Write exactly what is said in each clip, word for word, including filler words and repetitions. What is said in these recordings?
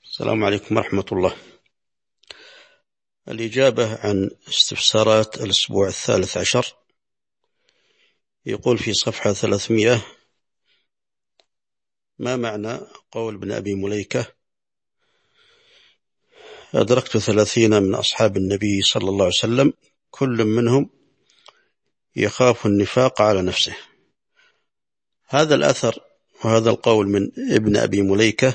السلام عليكم ورحمة الله. الإجابة عن استفسارات الأسبوع الثالث عشر. يقول في صفحة ثلاثمائة: ما معنى قول ابن أبي مليكة: أدركت ثلاثين من أصحاب النبي صلى الله عليه وسلم كل منهم يخاف النفاق على نفسه؟ هذا الأثر وهذا القول من ابن أبي مليكة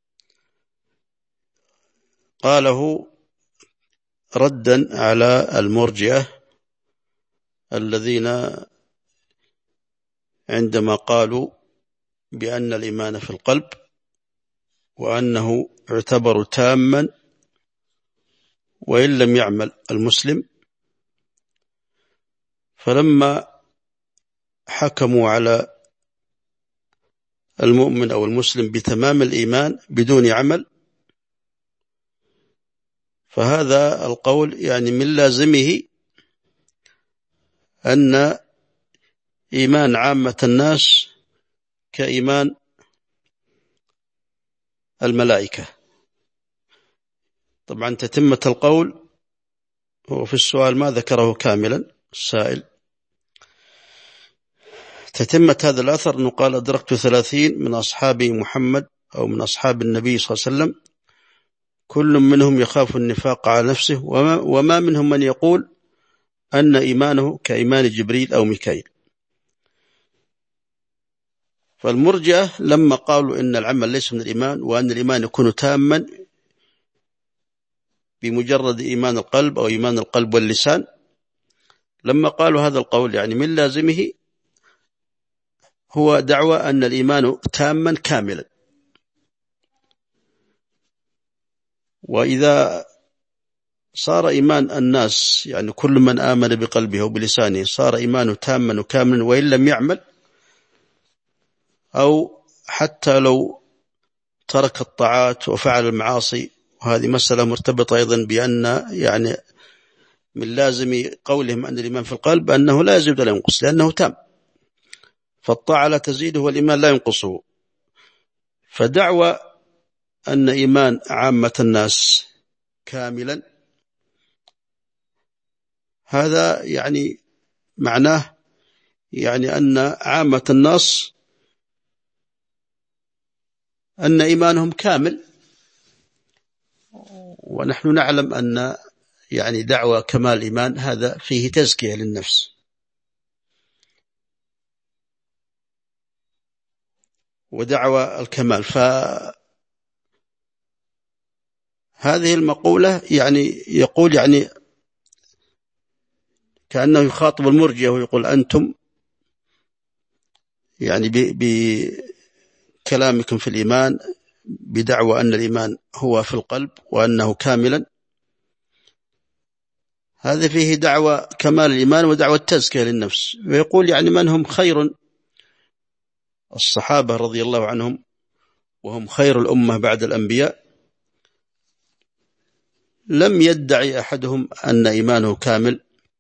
قاله ردا على المرجئة الذين عندما قالوا بأن الإيمان في القلب وأنه يعتبر تاما وإن لم يعمل المسلم، فلما حكموا على المؤمن أو المسلم بتمام الإيمان بدون عمل، فهذا القول يعني من لازمه أن إيمان عامة الناس كإيمان الملائكة. طبعا تتمة القول هو في السؤال ما ذكره كاملا السائل. تتمة هذا الأثر أنه قال: أدركت ثلاثين من أصحاب محمد أو من أصحاب النبي صلى الله عليه وسلم كل منهم يخاف النفاق على نفسه وما, وما منهم من يقول أن إيمانه كإيمان جبريل أو ميكائيل. فالمرجئة لما قالوا إن العمل ليس من الإيمان وأن الإيمان يكون تاما بمجرد إيمان القلب أو إيمان القلب واللسان، لما قالوا هذا القول يعني من لازمه هو دعوى أن الإيمان تاما كاملا. وإذا صار إيمان الناس يعني كل من آمن بقلبه وبلسانه صار إيمانه تاما وكاملا وإن لم يعمل، أو حتى لو ترك الطاعات وفعل المعاصي، وهذه مسألة مرتبطة أيضا بأن يعني من لازم قولهم أن الإيمان في القلب أنه لا يزيد ولا ينقص لأنه تام، فالطاعة لا تزيده والإيمان لا ينقصه. فدعوى أن إيمان عامة الناس كاملا هذا يعني معناه يعني أن عامة الناس أن إيمانهم كامل، ونحن نعلم أن يعني دعوى كمال الإيمان هذا فيه تزكية للنفس. ودعوى الكمال، فهذه المقولة يعني يقول يعني كأنه يخاطب المرجئة ويقول: أنتم يعني بكلامكم في الإيمان بدعوى أن الإيمان هو في القلب وأنه كاملا، هذا فيه دعوى كمال الإيمان ودعوى التزكية للنفس. ويقول يعني من هم خير الصحابة رضي الله عنهم وهم خير الأمة بعد الأنبياء، لم يدعي أحدهم أن إيمانه كامل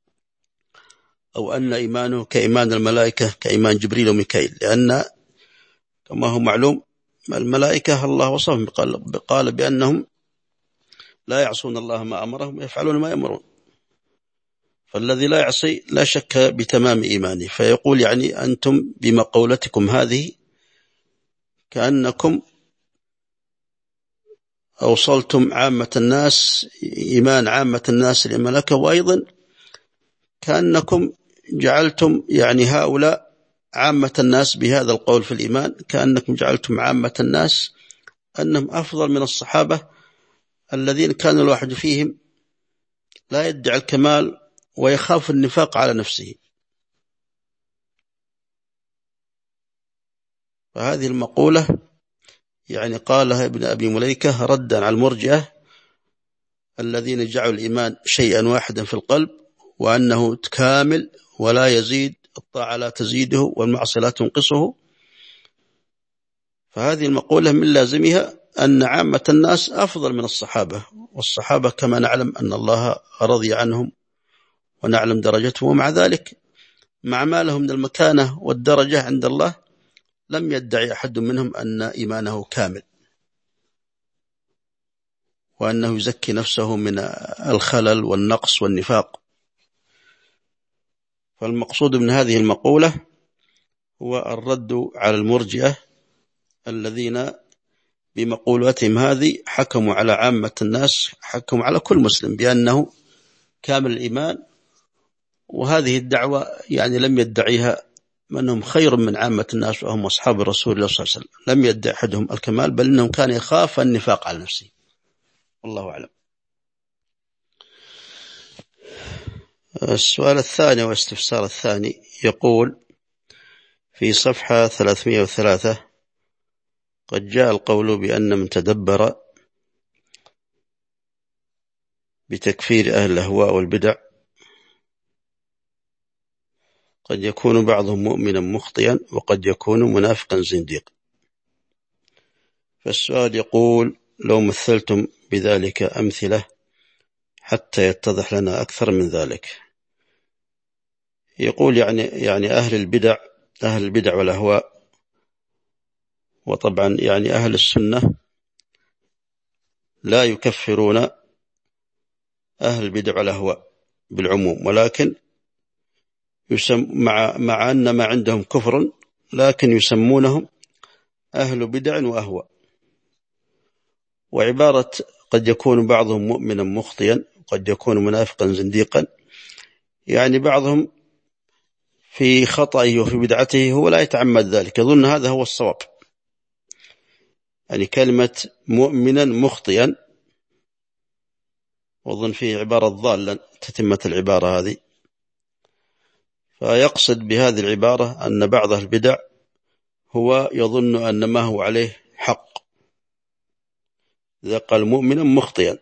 أو أن إيمانه كإيمان الملائكة كإيمان جبريل وميكائيل، لأن كما هو معلوم الملائكة الله وصفهم قال بأنهم لا يعصون الله ما أمرهم ويفعلون ما يأمرون، فالذي لا يعصي لا شك بتمام إيمانه. فيقول يعني أنتم بمقولتكم هذه كأنكم أوصلتم عامة الناس إيمان عامة الناس للملائكة، وأيضا كأنكم جعلتم يعني هؤلاء عامة الناس بهذا القول في الإيمان، كأنكم جعلتم عامة الناس أنهم أفضل من الصحابة الذين كان الواحد فيهم لا يدعي الكمال ويخاف النفاق على نفسه. فهذه المقولة يعني قالها ابن أبي مليكة ردا على المرجئة الذين جعلوا الإيمان شيئا واحدا في القلب وأنه كامل ولا يزيد، الطاعة لا تزيده والمعصية لا تنقصه. فهذه المقولة من لازمها أن عامة الناس أفضل من الصحابة، والصحابة كما نعلم أن الله رضي عنهم ونعلم درجتهم، ومع ذلك مع ما لهم من المكانة والدرجة عند الله لم يدعي أحد منهم أن إيمانه كامل. وأنه يزكي نفسه من الخلل والنقص والنفاق. فالمقصود من هذه المقولة هو الرد على المرجئة الذين بمقولتهم هذه حكموا على عامة الناس، حكموا على كل مسلم بأنه كامل الإيمان. وهذه الدعوة يعني لم يدعيها من هم خير من عامة الناس وهم أصحاب الرسول الله صلى الله عليه وسلم، لم يدعي أحدهم الكمال، بل إنهم كان يخاف النفاق على نفسه. والله أعلم. السؤال الثاني والاستفسار الثاني يقول في صفحة ثلاثمائة وثلاثة: قد جاء القول بأن من تدبر بتكفير أهل الأهواء والبدع قد يكون بعضهم مؤمنا مخطئا وقد يكون منافقا زنديقا. فالسؤال يقول: لو مثلتم بذلك أمثلة حتى يتضح لنا أكثر من ذلك. يقول يعني يعني أهل البدع أهل البدع والأهواء، وطبعا يعني أهل السنة لا يكفرون أهل البدع والأهواء بالعموم، ولكن يسم مع مع أن ما عندهم كفر لكن يسمونهم أهل بدع وأهواء. وعبارة قد يكون بعضهم مؤمنا مخطئا قد يكون منافقا زنديقا، يعني بعضهم في خطئه وفي بدعته هو لا يتعمد ذلك، يظن هذا هو الصواب. يعني كلمة مؤمنا مخطئا وظن فيه عبارة ضالة تتمة العبارة هذه، فيقصد بهذه العبارة أن بعض البدع هو يظن أن ما هو عليه حق، إذا قال مؤمنا مخطئا.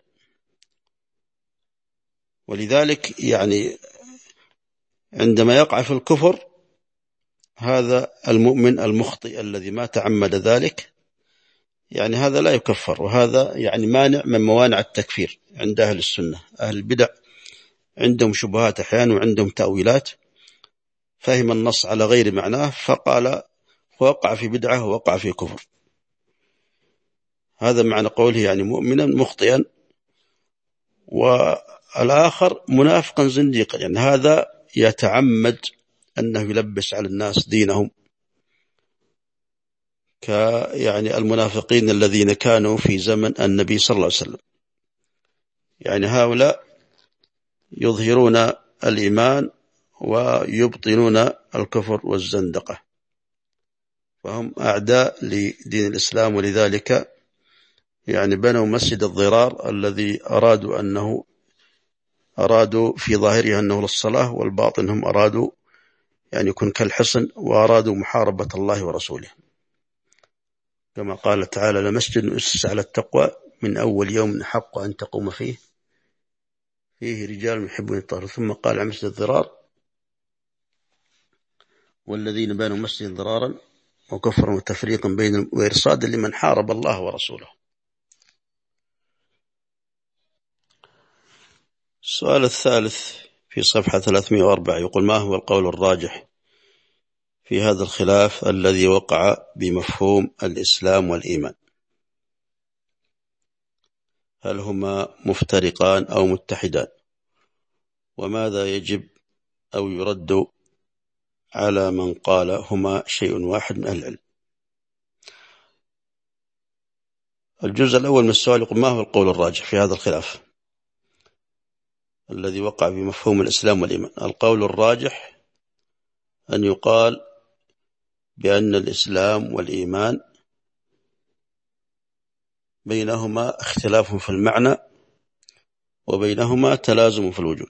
ولذلك يعني عندما يقع في الكفر هذا المؤمن المخطئ الذي ما تعمد ذلك، يعني هذا لا يكفر، وهذا يعني مانع من موانع التكفير عند أهل السنة. أهل البدع عندهم شبهات أحيانا وعندهم تأويلات، فهم النص على غير معناه فقال وقع في بدعة ووقع في كفر. هذا معنى قوله يعني مؤمنا مخطئا. والآخر منافقا زنديقا، يعني هذا يتعمد أنه يلبس على الناس دينهم، ك يعني المنافقين الذين كانوا في زمن النبي صلى الله عليه وسلم. يعني هؤلاء يظهرون الإيمان ويبطنون الكفر والزندقة، فهم أعداء لدين الإسلام. ولذلك يعني بنوا مسجد الضرار الذي أرادوا أنه أرادوا في ظاهره أنه للصلاة، والباطن هم أرادوا يعني يكون كالحصن، وأرادوا محاربة الله ورسوله، كما قال تعالى: لمسجد أسس على التقوى من أول يوم حق أن تقوم فيه فيه رجال يحبون الطهر. ثم قال عن مسجد الضرار: والذين بنوا مسجد ضرارا وكفرا وتفريقا بين وإرصادا لمن حارب الله ورسوله. السؤال الثالث في صفحة ثلاثمائة وأربعة يقول: ما هو القول الراجح في هذا الخلاف الذي وقع بمفهوم الإسلام والإيمان؟ هل هما مفترقان أو متحدان؟ وماذا يجب أو يرد على من قال هما شيء واحد من أهل العلم؟ الجزء الأول من السؤال يقول: ما هو القول الراجح في هذا الخلاف الذي وقع بمفهوم الإسلام والإيمان؟ القول الراجح أن يقال بأن الإسلام والإيمان بينهما اختلاف في المعنى وبينهما تلازم في الوجود.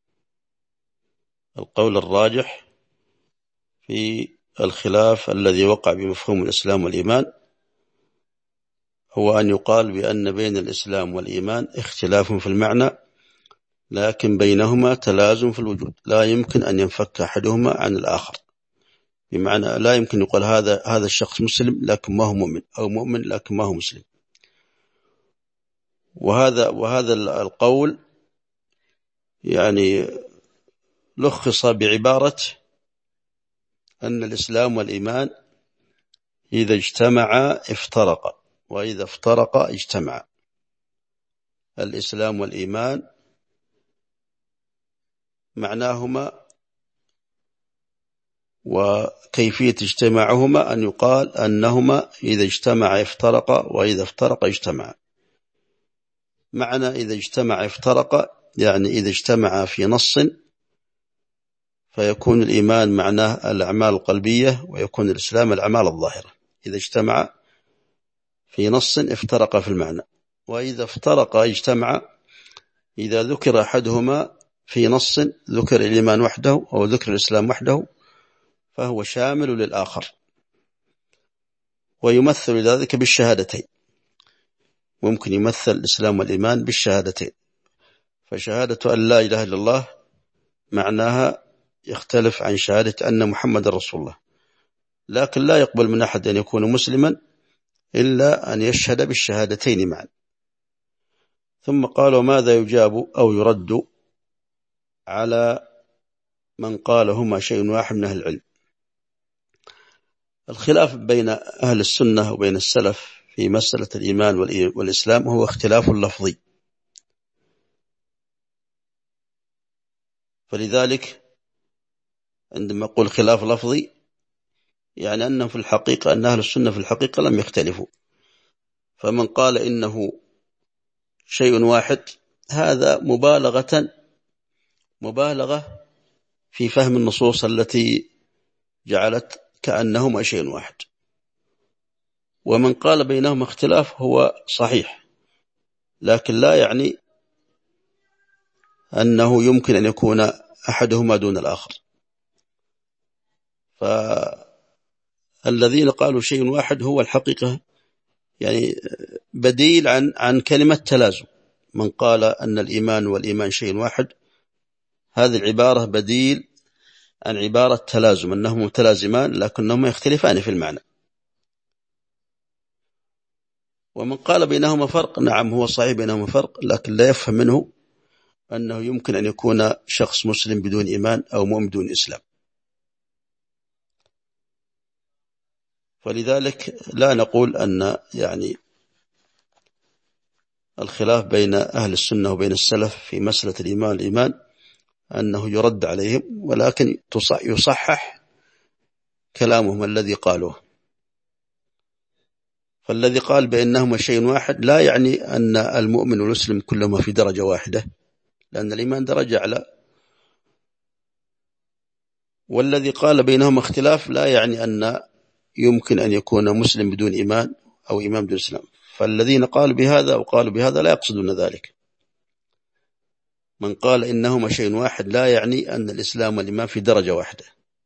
القول الراجح في الخلاف الذي وقع بمفهوم الإسلام والإيمان هو أن يقال بأن بين الإسلام والإيمان اختلاف في المعنى، لكن بينهما تلازم في الوجود، لا يمكن أن ينفك أحدهما عن الآخر. بمعنى لا يمكن يقول هذا هذا الشخص مسلم لكن ما هو مؤمن، أو مؤمن لكن ما هو مسلم. وهذا وهذا القول يعني لخص بعبارة أن الإسلام والإيمان إذا اجتمعا افترقا وإذا افترقا اجتمعا. الإسلام والإيمان معناهما وكيفية اجتماعهما أن يقال أنهما إذا اجتمع افترقا وإذا افترق اجتمع. معنى إذا اجتمع افترق يعني إذا اجتمع في نص فيكون الإيمان معناه الأعمال القلبية ويكون الإسلام الأعمال الظاهرة. إذا اجتمع في نص افترق في المعنى، وإذا افترق اجتمع إذا ذكر أحدهما في نص ذكر الإيمان وحده أو ذكر الإسلام وحده فهو شامل للآخر، ويمثل ذلك بالشهادتين. ممكن يمثل الإسلام والإيمان بالشهادتين، فشهادة أن لا إله إلا الله معناها يختلف عن شهادة أن محمد رسول الله، لكن لا يقبل من أحد أن يكون مسلما إلا أن يشهد بالشهادتين معا. ثم قالوا ماذا يجاب أو يرد على من قال هما شيء واحد من أهل العلم؟ الخلاف بين أهل السنة وبين السلف في مسألة الإيمان والإسلام هو اختلاف لفظي، فلذلك عندما أقول خلاف لفظي يعني أنه في الحقيقة أن أهل السنة في الحقيقة لم يختلفوا. فمن قال إنه شيء واحد هذا مبالغة مبالغة في فهم النصوص التي جعلت كأنهما شيء واحد. ومن قال بينهما اختلاف هو صحيح، لكن لا يعني أنه يمكن أن يكون أحدهما دون الآخر. فالذين قالوا شيء واحد هو الحقيقة يعني بديل عن عن كلمة تلازم. من قال أن الإيمان والإيمان شيء واحد هذه العبارة بديل عن عبارة تلازم، أنهم متلازمان لكنهما يختلفان في المعنى. ومن قال بينهما فرق، نعم هو صحيح بينهما فرق، لكن لا يفهم منه أنه يمكن أن يكون شخص مسلم بدون إيمان أو مؤمن بدون إسلام. فلذلك لا نقول أن يعني الخلاف بين أهل السنة وبين السلف في مسألة الإيمان الإيمان أنه يرد عليهم، ولكن يصحح كلامهم الذي قالوه. فالذي قال بأنهما شيء واحد لا يعني أن المؤمن والمسلم كلهما في درجة واحدة، لأن الإيمان درجة أعلى. والذي قال بينهما اختلاف لا يعني أن يمكن أن يكون مسلم بدون إيمان أو إيمان بدون إسلام. فالذين قالوا بهذا وقالوا بهذا لا يقصدون ذلك. من قال إنهما شيء واحد لا يعني أن الإسلام والإيمان في درجة واحدة،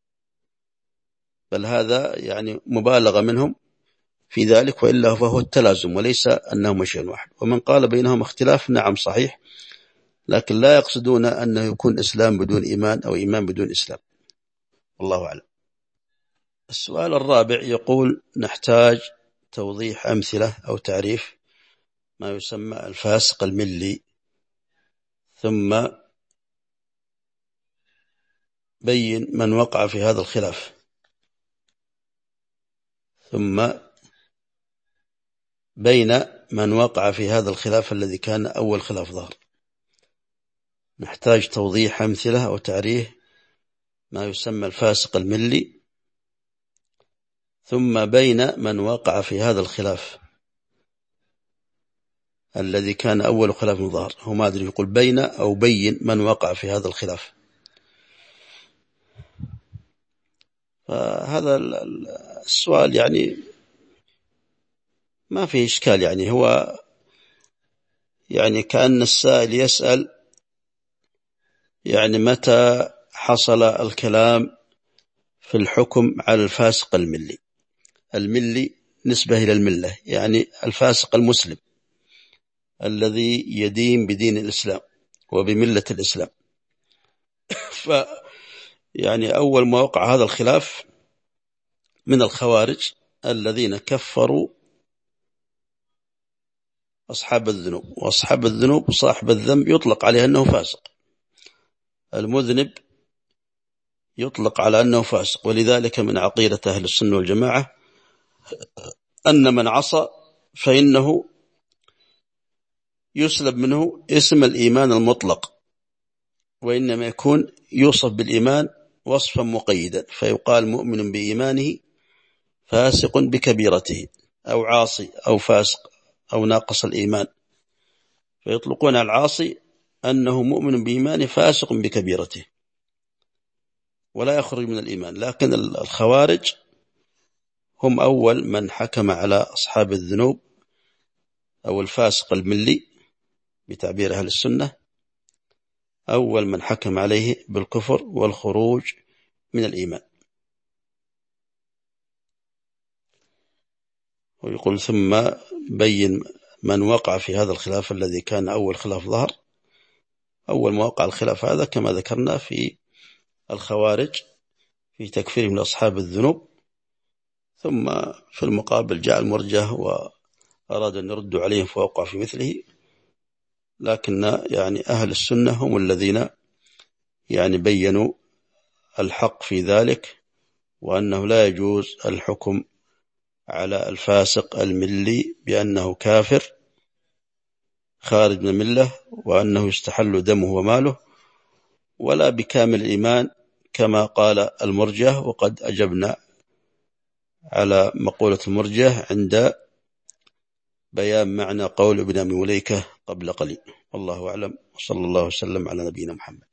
بل هذا يعني مبالغة منهم في ذلك، وإلا فهو التلازم وليس أنهما شيء واحد. ومن قال بينهما اختلاف نعم صحيح، لكن لا يقصدون أنه يكون إسلام بدون إيمان أو إيمان بدون إسلام. والله أعلم. السؤال الرابع يقول نحتاج توضيح أمثلة أو تعريف ما يسمى الفاسق الملي، ثم بين من وقع في هذا الخلاف، ثم بين من وقع في هذا الخلاف الذي كان أول خلاف ظهر. نحتاج توضيح أمثلة أو تعريف ما يسمى الفاسق الملي، ثم بين من وقع في هذا الخلاف الذي كان أول خلاف ظهر. هو ما أدري يقول بين أو بين من وقع في هذا الخلاف. فهذا السؤال يعني ما فيه إشكال، يعني هو يعني كأن السائل يسأل يعني متى حصل الكلام في الحكم على الفاسق الملي. الملي نسبة إلى الملة، يعني الفاسق المسلم الذي يدين بدين الإسلام وبملة الإسلام. ف يعني أول ما وقع هذا الخلاف من الخوارج الذين كفروا أصحاب الذنوب، وأصحاب الذنوب صاحب الذنب يطلق عليه أنه فاسق، المذنب يطلق على أنه فاسق. ولذلك من عقيدة أهل السنة والجماعة أن من عصى فإنه يسلب منه اسم الإيمان المطلق، وإنما يكون يوصف بالإيمان وصفا مقيدا، فيقال مؤمن بإيمانه فاسق بكبيرته، أو عاصي أو فاسق أو ناقص الإيمان، فيطلقون على العاصي أنه مؤمن بإيمانه فاسق بكبيرته ولا يخرج من الإيمان. لكن الخوارج هم أول من حكم على أصحاب الذنوب أو الفاسق الملي بتعبير أهل السنة، أول من حكم عليه بالكفر والخروج من الإيمان. ويقول ثم بين من وقع في هذا الخلاف الذي كان أول خلاف ظهر. أول ما وقع الخلاف هذا كما ذكرنا في الخوارج في تكفير من أصحاب الذنوب، ثم في المقابل جاء المرجئة وأراد أن يردوا عليهم فوقع في مثله. لكن يعني أهل السنة هم الذين يعني بيّنوا الحق في ذلك، وأنه لا يجوز الحكم على الفاسق الملي بأنه كافر خارج من الملة، وأنه يستحل دمه وماله، ولا بكامل الإيمان كما قال المرجئة. وقد أجبنا على مقولة المرجئة عند بيان معنى قول ابن أبي مليكة قبل قليل. والله أعلم، وصلى الله وسلم على نبينا محمد.